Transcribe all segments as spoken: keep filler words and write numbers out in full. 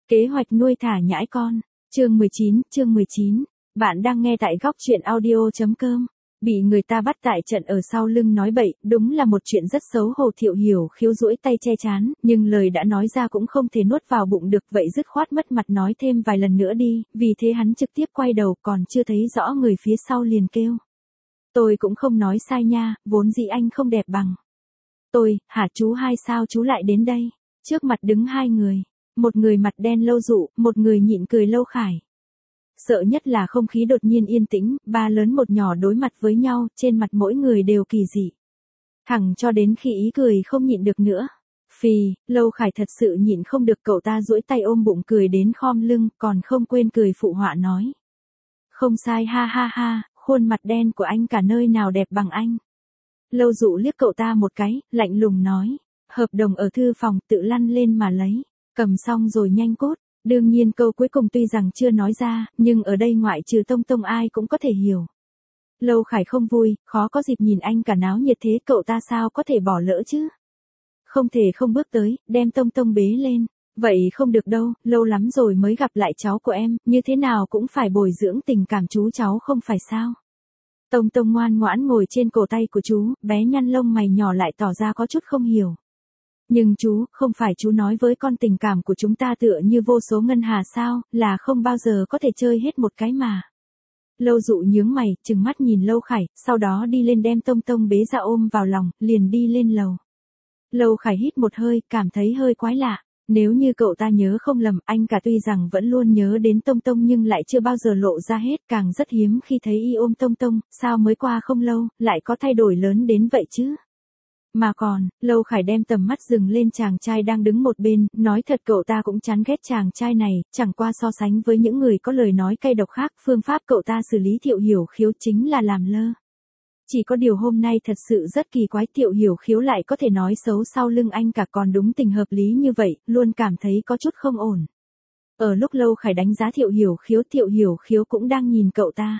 Kế hoạch nuôi thả nhãi con. Chương mười chín, chương mười chín. Bạn đang nghe tại góc truyện audio chấm com. Bị người ta bắt tại trận ở sau lưng nói bậy, đúng là một chuyện rất xấu hổ. Thiệu Hiểu Khiếu duỗi tay che chán, nhưng lời đã nói ra cũng không thể nuốt vào bụng được, vậy dứt khoát mất mặt nói thêm vài lần nữa đi, vì thế hắn trực tiếp quay đầu, còn chưa thấy rõ người phía sau liền kêu. Tôi cũng không nói sai nha, vốn dĩ anh không đẹp bằng tôi. Hả chú hai, sao chú lại đến đây? Trước mặt đứng hai người. Một người mặt đen Lâu Dụ, một người nhịn cười Lâu Khải. Sợ nhất là không khí đột nhiên yên tĩnh, ba lớn một nhỏ đối mặt với nhau, trên mặt mỗi người đều kỳ dị. Thẳng cho đến khi ý cười không nhịn được nữa. Phì, Lâu Khải thật sự nhịn không được, cậu ta duỗi tay ôm bụng cười đến khom lưng, còn không quên cười phụ họa nói. Không sai, ha ha ha, khuôn mặt đen của anh cả nơi nào đẹp bằng anh. Lâu Dụ liếc cậu ta một cái, lạnh lùng nói. Hợp đồng ở thư phòng, tự lăn lên mà lấy. Cầm xong rồi nhanh cốt. Đương nhiên câu cuối cùng tuy rằng chưa nói ra, nhưng ở đây ngoại trừ Tông Tông ai cũng có thể hiểu. Lâu Khải không vui, khó có dịp nhìn anh cả náo nhiệt thế, cậu ta sao có thể bỏ lỡ chứ? Không thể không bước tới, đem Tông Tông bế lên. Vậy không được đâu, lâu lắm rồi mới gặp lại cháu của em, như thế nào cũng phải bồi dưỡng tình cảm chú cháu không phải sao? Tông Tông ngoan ngoãn ngồi trên cổ tay của chú, bé nhăn lông mày nhỏ lại tỏ ra có chút không hiểu. Nhưng chú, không phải chú nói với con tình cảm của chúng ta tựa như vô số ngân hà sao, là không bao giờ có thể chơi hết một cái mà. Lâu Dụ nhướng mày, trừng mắt nhìn Lâu Khải, sau đó đi lên đem Tông Tông bế ra ôm vào lòng, liền đi lên lầu. Lâu Khải hít một hơi, cảm thấy hơi quái lạ. Nếu như cậu ta nhớ không lầm, anh cả tuy rằng vẫn luôn nhớ đến Tông Tông nhưng lại chưa bao giờ lộ ra hết, càng rất hiếm khi thấy y ôm Tông Tông, sao mới qua không lâu, lại có thay đổi lớn đến vậy chứ? Mà còn, Lâu Khải đem tầm mắt dừng lên chàng trai đang đứng một bên, nói thật cậu ta cũng chán ghét chàng trai này, chẳng qua so sánh với những người có lời nói cay độc khác, phương pháp cậu ta xử lý Thiệu Hiểu Khiếu chính là làm lơ. Chỉ có điều hôm nay thật sự rất kỳ quái, Thiệu Hiểu Khiếu lại có thể nói xấu sau lưng anh cả, còn đúng tình hợp lý như vậy, luôn cảm thấy có chút không ổn. Ở lúc Lâu Khải đánh giá Thiệu Hiểu Khiếu, Thiệu Hiểu Khiếu cũng đang nhìn cậu ta.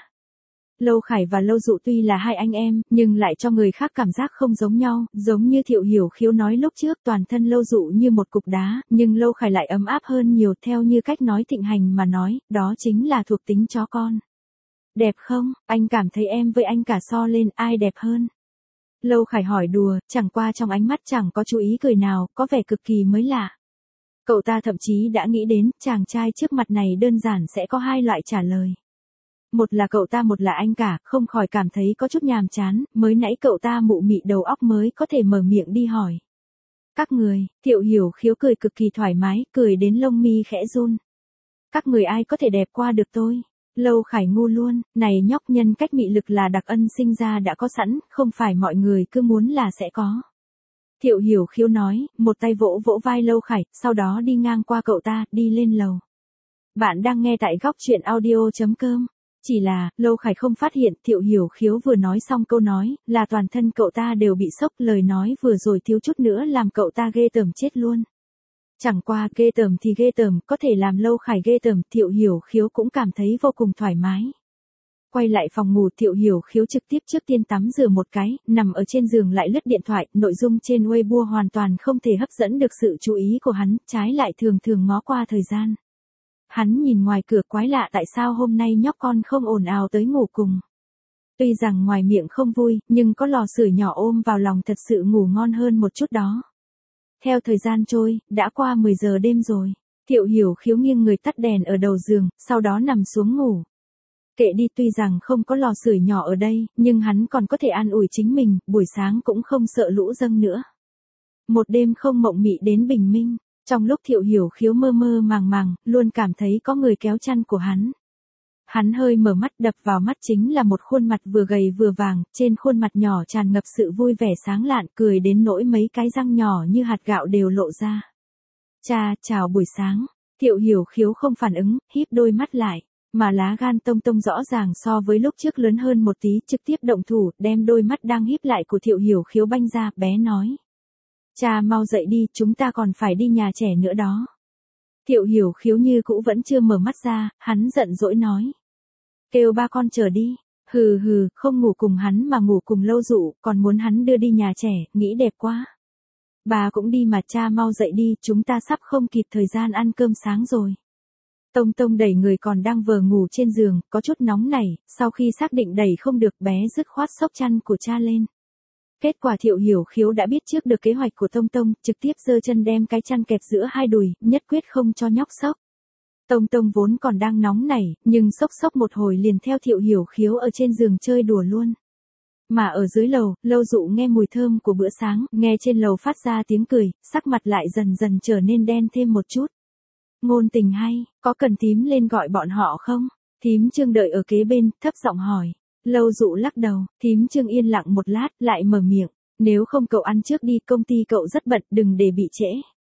Lâu Khải và Lâu Dụ tuy là hai anh em, nhưng lại cho người khác cảm giác không giống nhau, giống như Thiệu Hiểu Khiếu nói lúc trước, toàn thân Lâu Dụ như một cục đá, nhưng Lâu Khải lại ấm áp hơn nhiều, theo như cách nói thịnh hành mà nói, đó chính là thuộc tính chó con. Đẹp không, anh cảm thấy em với anh cả so lên ai đẹp hơn? Lâu Khải hỏi đùa, chẳng qua trong ánh mắt chẳng có chú ý cười nào, có vẻ cực kỳ mới lạ. Cậu ta thậm chí đã nghĩ đến, chàng trai trước mặt này đơn giản sẽ có hai loại trả lời. Một là cậu ta, một là anh cả, không khỏi cảm thấy có chút nhàm chán, mới nãy cậu ta mụ mị đầu óc mới có thể mở miệng đi hỏi. Các người, Thiệu Hiểu Khiếu cười cực kỳ thoải mái, cười đến lông mi khẽ run. Các người ai có thể đẹp qua được tôi? Lâu Khải ngu luôn, này nhóc, nhân cách mị lực là đặc ân sinh ra đã có sẵn, không phải mọi người cứ muốn là sẽ có. Thiệu Hiểu Khiếu nói, một tay vỗ vỗ vai Lâu Khải, sau đó đi ngang qua cậu ta, đi lên lầu. Bạn đang nghe tại góc truyện audio chấm com. Chỉ là, Lâu Khải không phát hiện, Thiệu Hiểu Khiếu vừa nói xong câu nói, là toàn thân cậu ta đều bị sốc, lời nói vừa rồi thiếu chút nữa làm cậu ta ghê tởm chết luôn. Chẳng qua, ghê tởm thì ghê tởm, có thể làm Lâu Khải ghê tởm, Thiệu Hiểu Khiếu cũng cảm thấy vô cùng thoải mái. Quay lại phòng ngủ, Thiệu Hiểu Khiếu trực tiếp trước tiên tắm rửa một cái, nằm ở trên giường lại lướt điện thoại, nội dung trên Weibo hoàn toàn không thể hấp dẫn được sự chú ý của hắn, trái lại thường thường ngó qua thời gian. Hắn nhìn ngoài cửa, quái lạ tại sao hôm nay nhóc con không ồn ào tới ngủ cùng. Tuy rằng ngoài miệng không vui, nhưng có lò sưởi nhỏ ôm vào lòng thật sự ngủ ngon hơn một chút đó. Theo thời gian trôi, đã qua mười giờ đêm rồi. Thiệu Hiểu Khiếu nghiêng người tắt đèn ở đầu giường, sau đó nằm xuống ngủ. Kệ đi, tuy rằng không có lò sưởi nhỏ ở đây, nhưng hắn còn có thể an ủi chính mình, buổi sáng cũng không sợ lũ dâng nữa. Một đêm không mộng mị đến bình minh. Trong lúc Thiệu Hiểu Khiếu mơ mơ màng màng, luôn cảm thấy có người kéo chăn của hắn. Hắn hơi mở mắt, đập vào mắt chính là một khuôn mặt vừa gầy vừa vàng, trên khuôn mặt nhỏ tràn ngập sự vui vẻ sáng lạn, cười đến nỗi mấy cái răng nhỏ như hạt gạo đều lộ ra. Cha, chào buổi sáng. Thiệu Hiểu Khiếu không phản ứng, híp đôi mắt lại, mà lá gan Tông Tông rõ ràng so với lúc trước lớn hơn một tí, trực tiếp động thủ, đem đôi mắt đang híp lại của Thiệu Hiểu Khiếu banh ra, bé nói. Cha mau dậy đi, chúng ta còn phải đi nhà trẻ nữa đó. Thiệu Hiểu Khiếu như cũ vẫn chưa mở mắt ra, hắn giận dỗi nói. Kêu ba con chờ đi. Hừ hừ, không ngủ cùng hắn mà ngủ cùng Lâu Dụ, còn muốn hắn đưa đi nhà trẻ, nghĩ đẹp quá. Bà cũng đi mà cha, mau dậy đi, chúng ta sắp không kịp thời gian ăn cơm sáng rồi. Tông Tông đẩy người còn đang vờ ngủ trên giường, có chút nóng nảy, sau khi xác định đẩy không được bé dứt khoát xốc chăn của cha lên. Kết quả Thiệu Hiểu Khiếu đã biết trước được kế hoạch của Tông Tông, trực tiếp giơ chân đem cái chăn kẹp giữa hai đùi, nhất quyết không cho nhóc xốc. Tông Tông vốn còn đang nóng nảy, nhưng xốc xốc một hồi liền theo Thiệu Hiểu Khiếu ở trên giường chơi đùa luôn. Mà ở dưới lầu, Lâu Dụ nghe mùi thơm của bữa sáng, nghe trên lầu phát ra tiếng cười, sắc mặt lại dần dần trở nên đen thêm một chút. Ngôn tình hay, có cần thím lên gọi bọn họ không? Thím Trương đợi ở kế bên, thấp giọng hỏi. Lâu Dụ lắc đầu, thím Trương yên lặng một lát, lại mở miệng. Nếu không cậu ăn trước đi, công ty cậu rất bận, đừng để bị trễ.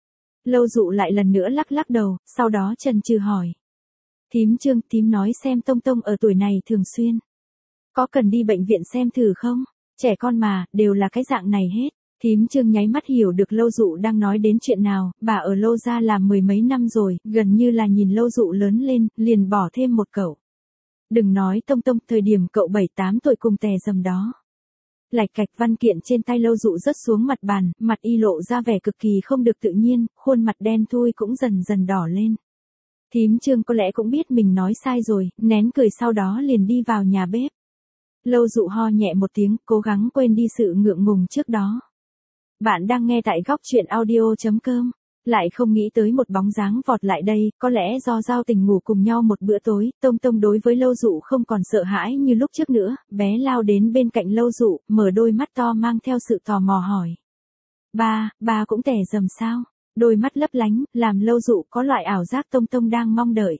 Lâu Dụ lại lần nữa lắc lắc đầu, sau đó chần chừ hỏi. Thím Trương, thím nói xem Tông Tông ở tuổi này thường xuyên. Có cần đi bệnh viện xem thử không? Trẻ con mà, đều là cái dạng này hết. Thím Trương nháy mắt hiểu được Lâu Dụ đang nói đến chuyện nào, bà ở Lâu gia làm mười mấy năm rồi, gần như là nhìn Lâu Dụ lớn lên, liền bỏ thêm một cậu. Đừng nói Tông Tông, thời điểm cậu bảy tám tuổi cùng tè dầm đó. Lạch cạch, văn kiện trên tay Lâu Dụ rớt xuống mặt bàn, mặt y lộ ra vẻ cực kỳ không được tự nhiên, khuôn mặt đen thui cũng dần dần đỏ lên. Thím Trương có lẽ cũng biết mình nói sai rồi, nén cười sau đó liền đi vào nhà bếp. Lâu Dụ ho nhẹ một tiếng, cố gắng quên đi sự ngượng ngùng trước đó. Bạn đang nghe tại góc truyện audio chấm com. Lại không nghĩ tới một bóng dáng vọt lại đây, có lẽ do giao tình ngủ cùng nhau một bữa tối, Tông Tông đối với Lâu Dụ không còn sợ hãi như lúc trước nữa, bé lao đến bên cạnh Lâu Dụ, mở đôi mắt to mang theo sự tò mò hỏi. Ba, ba cũng tè dầm sao? Đôi mắt lấp lánh, làm Lâu Dụ có loại ảo giác Tông Tông đang mong đợi.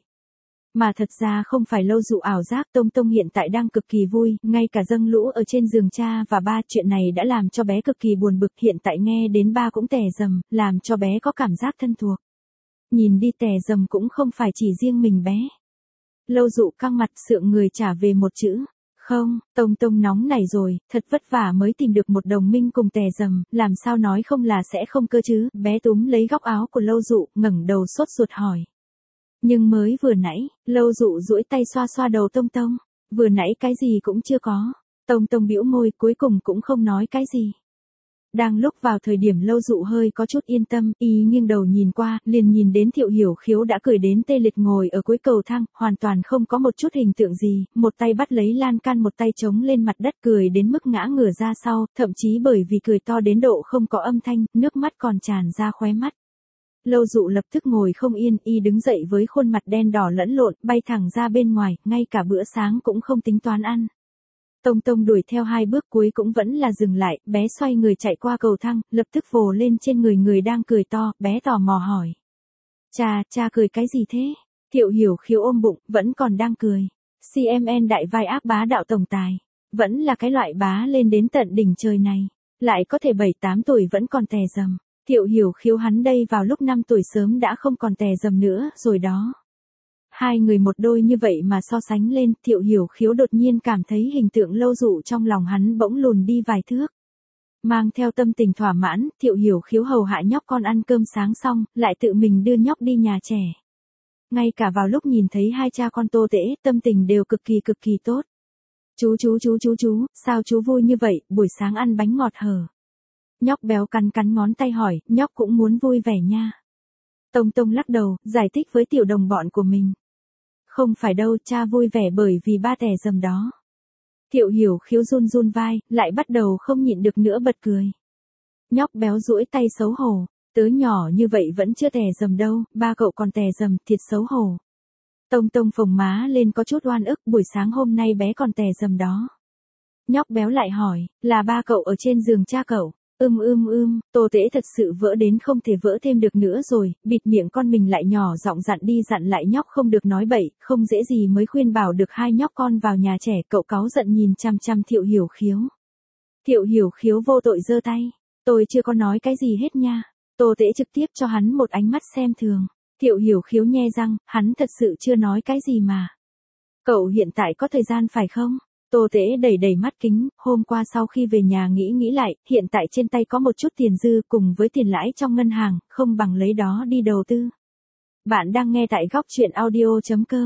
Mà thật ra không phải Lâu Dụ ảo giác, Tông Tông hiện tại đang cực kỳ vui, ngay cả dâng lũ ở trên giường cha và ba, chuyện này đã làm cho bé cực kỳ buồn bực, hiện tại nghe đến ba cũng tè dầm, làm cho bé có cảm giác thân thuộc. Nhìn đi, tè dầm cũng không phải chỉ riêng mình bé. Lâu Dụ căng mặt sượng người trả về một chữ. Không, Tông Tông nóng này rồi, thật vất vả mới tìm được một đồng minh cùng tè dầm, làm sao nói không là sẽ không cơ chứ, bé túm lấy góc áo của Lâu Dụ, ngẩng đầu sốt ruột hỏi. Nhưng mới vừa nãy, Lâu Dụ duỗi tay xoa xoa đầu Tông Tông, vừa nãy cái gì cũng chưa có. Tông Tông bĩu môi, cuối cùng cũng không nói cái gì. Đang lúc vào thời điểm Lâu Dụ hơi có chút yên tâm, y nghiêng đầu nhìn qua, liền nhìn đến Thiệu Hiểu Khiếu đã cười đến tê liệt ngồi ở cuối cầu thang, hoàn toàn không có một chút hình tượng gì, một tay bắt lấy lan can, một tay chống lên mặt đất, cười đến mức ngã ngửa ra sau, thậm chí bởi vì cười to đến độ không có âm thanh, nước mắt còn tràn ra khóe mắt. Lâu Dụ lập tức ngồi không yên, y đứng dậy với khuôn mặt đen đỏ lẫn lộn, bay thẳng ra bên ngoài, ngay cả bữa sáng cũng không tính toán ăn. Tông Tông đuổi theo hai bước cuối cũng vẫn là dừng lại, bé xoay người chạy qua cầu thang, lập tức vồ lên trên người người đang cười to, bé tò mò hỏi. Cha, cha cười cái gì thế? Thiệu Hiểu Khiếu ôm bụng, vẫn còn đang cười. xê em en đại vai ác bá đạo tổng tài. Vẫn là cái loại bá lên đến tận đỉnh trời này. Lại có thể bảy tám tuổi vẫn còn tè dầm. Thiệu Hiểu Khiếu hắn đây vào lúc năm tuổi sớm đã không còn tè dầm nữa rồi đó. Hai người một đôi như vậy mà so sánh lên, Thiệu Hiểu Khiếu đột nhiên cảm thấy hình tượng Lâu Dụ trong lòng hắn bỗng lùn đi vài thước. Mang theo tâm tình thỏa mãn, Thiệu Hiểu Khiếu hầu hạ nhóc con ăn cơm sáng xong, lại tự mình đưa nhóc đi nhà trẻ. Ngay cả vào lúc nhìn thấy hai cha con Tô Tễ, tâm tình đều cực kỳ cực kỳ tốt. Chú chú chú chú chú, sao chú vui như vậy, buổi sáng ăn bánh ngọt hở? Nhóc béo cắn cắn ngón tay hỏi, nhóc cũng muốn vui vẻ nha. Tông Tông lắc đầu, giải thích với tiểu đồng bọn của mình. Không phải đâu, cha vui vẻ bởi vì ba tè dầm đó. Thiệu Hiểu Khiếu run run vai, lại bắt đầu không nhịn được nữa bật cười. Nhóc béo duỗi tay xấu hổ, tớ nhỏ như vậy vẫn chưa tè dầm đâu, ba cậu còn tè dầm, thiệt xấu hổ. Tông Tông phồng má lên có chút oan ức, buổi sáng hôm nay bé còn tè dầm đó. Nhóc béo lại hỏi, là ba cậu ở trên giường cha cậu? Ưm ưm ưm, Tô Tễ thật sự vỡ đến không thể vỡ thêm được nữa rồi, bịt miệng con mình lại nhỏ giọng dặn đi dặn lại nhóc không được nói bậy, không dễ gì mới khuyên bảo được hai nhóc con vào nhà trẻ, cậu cáu giận nhìn chăm chăm Thiệu Hiểu Khiếu. Thiệu Hiểu Khiếu vô tội giơ tay, tôi chưa có nói cái gì hết nha. Tô Tễ trực tiếp cho hắn một ánh mắt xem thường. Thiệu Hiểu Khiếu nhe răng, hắn thật sự chưa nói cái gì mà. Cậu hiện tại có thời gian phải không? Tô Tễ đẩy đẩy mắt kính, hôm qua sau khi về nhà nghĩ nghĩ lại, hiện tại trên tay có một chút tiền dư cùng với tiền lãi trong ngân hàng, không bằng lấy đó đi đầu tư. Bạn đang nghe tại góc truyện audio chấm com.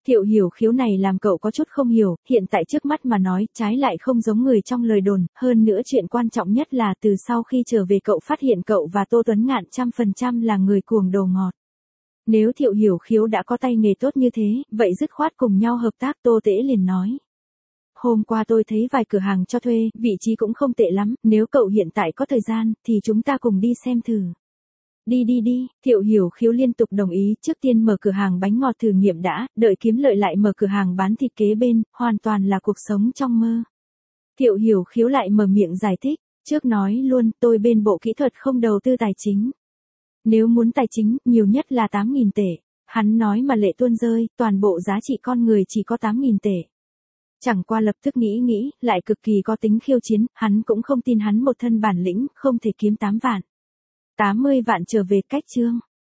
Thiệu Hiểu Khiếu này làm cậu có chút không hiểu, hiện tại trước mắt mà nói, trái lại không giống người trong lời đồn, hơn nữa chuyện quan trọng nhất là từ sau khi trở về cậu phát hiện cậu và Tô Tuấn Ngạn trăm phần trăm là người cuồng đồ ngọt. Nếu Thiệu Hiểu Khiếu đã có tay nghề tốt như thế, vậy dứt khoát cùng nhau hợp tác. Tô Tễ liền nói. Hôm qua tôi thấy vài cửa hàng cho thuê, vị trí cũng không tệ lắm, nếu cậu hiện tại có thời gian, thì chúng ta cùng đi xem thử. Đi đi đi, Thiệu Hiểu Khiếu liên tục đồng ý, trước tiên mở cửa hàng bánh ngọt thử nghiệm đã, đợi kiếm lợi lại mở cửa hàng bán thịt kế bên, hoàn toàn là cuộc sống trong mơ. Thiệu Hiểu Khiếu lại mở miệng giải thích, trước nói luôn, tôi bên bộ kỹ thuật không đầu tư tài chính. Nếu muốn tài chính, nhiều nhất là tám nghìn tệ. Hắn nói mà lệ tuôn rơi, toàn bộ giá trị con người chỉ có tám nghìn tệ. Chẳng qua lập tức nghĩ nghĩ, lại cực kỳ có tính khiêu chiến, hắn cũng không tin hắn một thân bản lĩnh, không thể kiếm tám vạn. tám mươi vạn trở về cách chương.